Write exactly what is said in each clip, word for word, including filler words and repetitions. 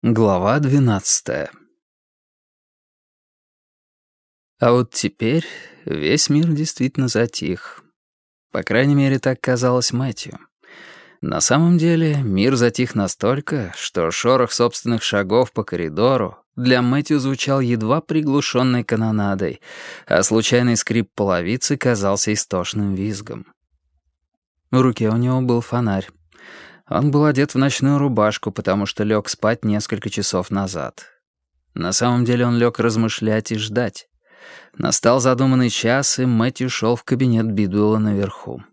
Глава двенадцатая. А вот теперь весь мир действительно затих. По крайней мере, так казалось Мэтью. На самом деле мир затих настолько, что шорох собственных шагов по коридору для Мэтью звучал едва приглушенной канонадой, а случайный скрип половицы казался истошным визгом. В руке у него был фонарь. Он был одет в ночную рубашку, потому что лег спать несколько часов назад. На самом деле он лег размышлять и ждать. Настал задуманный час, и Мэтью шел в кабинет Бидуэлла наверху.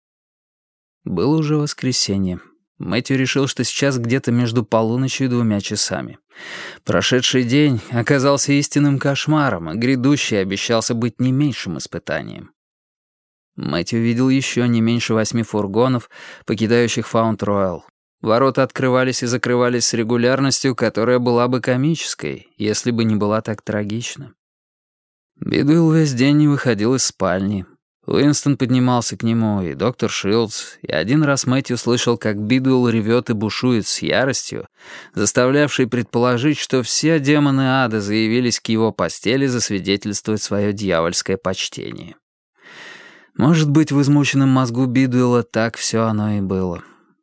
Было уже воскресенье. Мэтью решил, что сейчас где-то между полуночью и двумя часами. Прошедший день оказался истинным кошмаром, а грядущий обещался быть не меньшим испытанием. Мэтью видел еще не меньше восьми фургонов, покидающих Фаунд-Роял. Ворота открывались и закрывались с регулярностью, которая была бы комической, если бы не была так трагична. Бидуэлл весь день не выходил из спальни. Уинстон поднимался к нему, и доктор Шилдс, и один раз Мэтью слышал, как Бидуэлл ревет и бушует с яростью, заставлявшей предположить, что все демоны ада заявились к его постели засвидетельствовать свое дьявольское почтение. Может быть, в измученном мозгу Бидуэлла так все оно и было.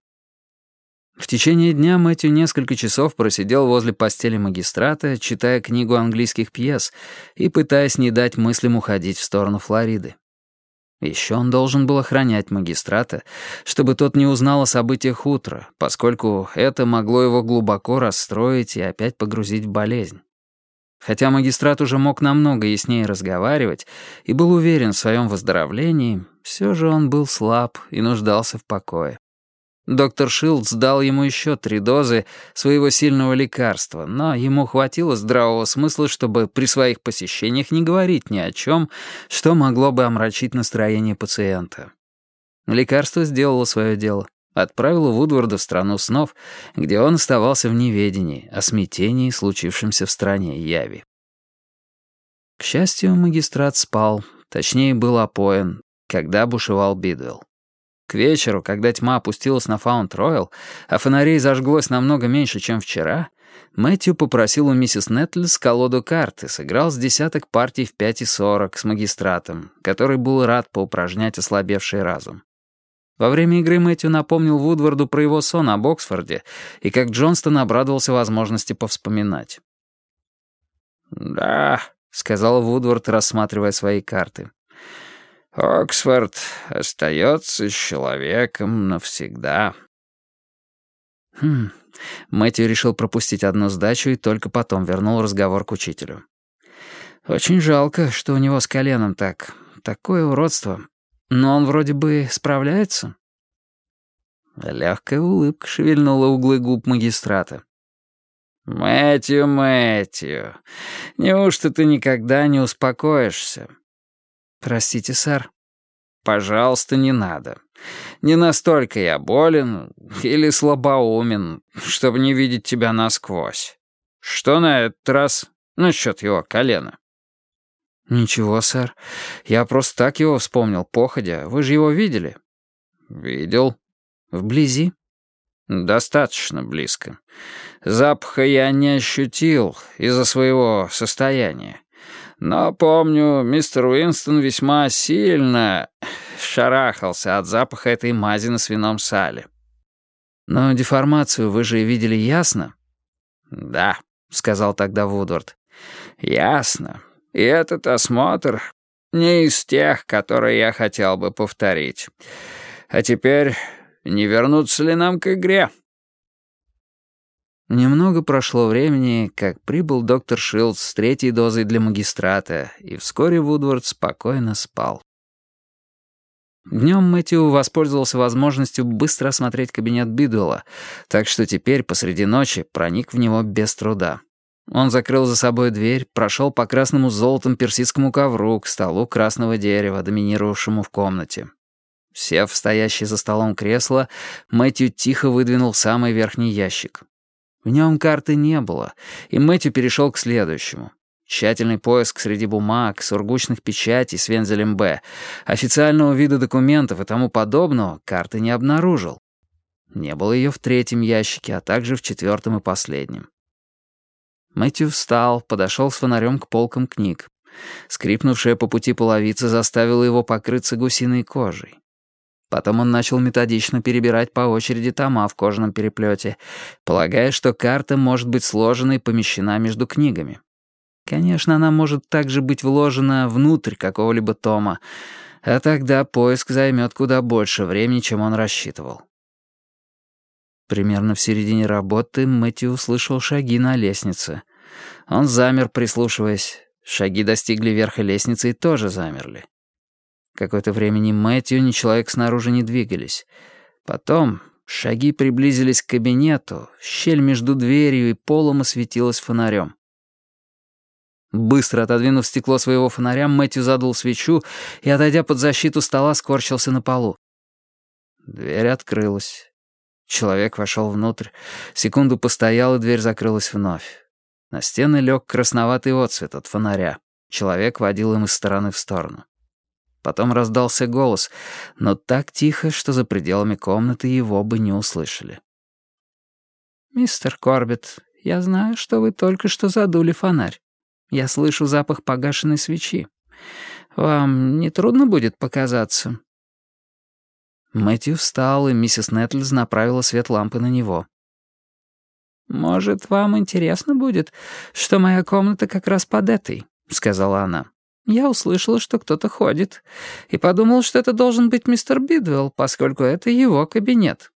В течение дня Мэтью несколько часов просидел возле постели магистрата, читая книгу английских пьес и пытаясь не дать мыслям уходить в сторону Флориды. Еще он должен был охранять магистрата, чтобы тот не узнал о событиях утра, поскольку это могло его глубоко расстроить и опять погрузить в болезнь. Хотя магистрат уже мог намного яснее разговаривать и был уверен в своем выздоровлении, все же он был слаб и нуждался в покое. Доктор Шилдс дал ему еще три дозы своего сильного лекарства, но ему хватило здравого смысла, чтобы при своих посещениях не говорить ни о чем, что могло бы омрачить настроение пациента. Лекарство сделало свое дело. Отправило Вудварда в страну снов, где он оставался в неведении о смятении, случившемся в стране яви. К счастью, магистрат спал, точнее, был опоен, когда бушевал Бидуэлл. К вечеру, когда тьма опустилась на Фаунд-Роял, а фонарей зажглось намного меньше, чем вчера, Мэтью попросил у миссис Нетлс колоду карт и сыграл с десяток партий в пять и сорок с магистратом, который был рад поупражнять ослабевший разум. Во время игры Мэтью напомнил Вудварду про его сон об Оксфорде и как Джонстон обрадовался возможности повспоминать. «Да», — сказал Вудвард, рассматривая свои карты, — «Оксфорд остается с человеком навсегда». Хм, Мэтью решил пропустить одну сдачу и только потом вернул разговор к учителю. «Очень жалко, что у него с коленом так... такое уродство. Но он вроде бы справляется». Легкая улыбка шевельнула углы губ магистрата. «Мэтью, Мэтью, неужто ты никогда не успокоишься?» «Простите, сэр». «Пожалуйста, не надо. Не настолько я болен или слабоумен, чтобы не видеть тебя насквозь. Что на этот раз насчет его колена?» «Ничего, сэр. Я просто так его вспомнил, походя. Вы же его видели?» «Видел». «Вблизи?» «Достаточно близко. Запаха я не ощутил из-за своего состояния. Но, помню, мистер Уинстон весьма сильно шарахался от запаха этой мази на свином сале». «Но деформацию вы же видели ясно?» «Да», — сказал тогда Вудвард. «Ясно. И этот осмотр не из тех, которые я хотел бы повторить. А теперь не вернуться ли нам к игре?» Немного прошло времени, как прибыл доктор Шилдс с третьей дозой для магистрата, и вскоре Вудвард спокойно спал. Днем Мэтью воспользовался возможностью быстро осмотреть кабинет Бидуэлла, так что теперь посреди ночи проник в него без труда. Он закрыл за собой дверь, прошел по красному с золотом персидскому ковру к столу красного дерева, доминировавшему в комнате. Сев в стоящее за столом кресло, Мэтью тихо выдвинул самый верхний ящик. В нем карты не было, и Мэтью перешел к следующему. Тщательный поиск среди бумаг, сургучных печатей с вензелем «Б», официального вида документов и тому подобного карты не обнаружил. Не было ее в третьем ящике, а также в четвертом и последнем. Мэтью встал, подошел с фонарем к полкам книг. Скрипнувшая по пути половица заставила его покрыться гусиной кожей. Потом он начал методично перебирать по очереди тома в кожаном переплете, полагая, что карта может быть сложена и помещена между книгами. Конечно, она может также быть вложена внутрь какого-либо тома, а тогда поиск займет куда больше времени, чем он рассчитывал. Примерно в середине работы Мэтью услышал шаги на лестнице. Он замер, прислушиваясь. Шаги достигли верха лестницы и тоже замерли. Какое-то время ни Мэтью, ни человек снаружи не двигались. Потом шаги приблизились к кабинету, щель между дверью и полом осветилась фонарем. Быстро отодвинув стекло своего фонаря, Мэтью задул свечу и, отойдя под защиту стола, скорчился на полу. Дверь открылась. Человек вошел внутрь, секунду постоял, и дверь закрылась вновь. На стены лег красноватый отсвет от фонаря. Человек водил им из стороны в сторону. Потом раздался голос, но так тихо, что за пределами комнаты его бы не услышали. «Мистер Корбетт, я знаю, что вы только что задули фонарь. Я слышу запах погашенной свечи. Вам не трудно будет показаться?» Мэтью встал, и миссис Нетльз направила свет лампы на него. «Может, вам интересно будет, что моя комната как раз под этой», — сказала она. «Я услышала, что кто-то ходит, и подумала, что это должен быть мистер Бидвелл, поскольку это его кабинет.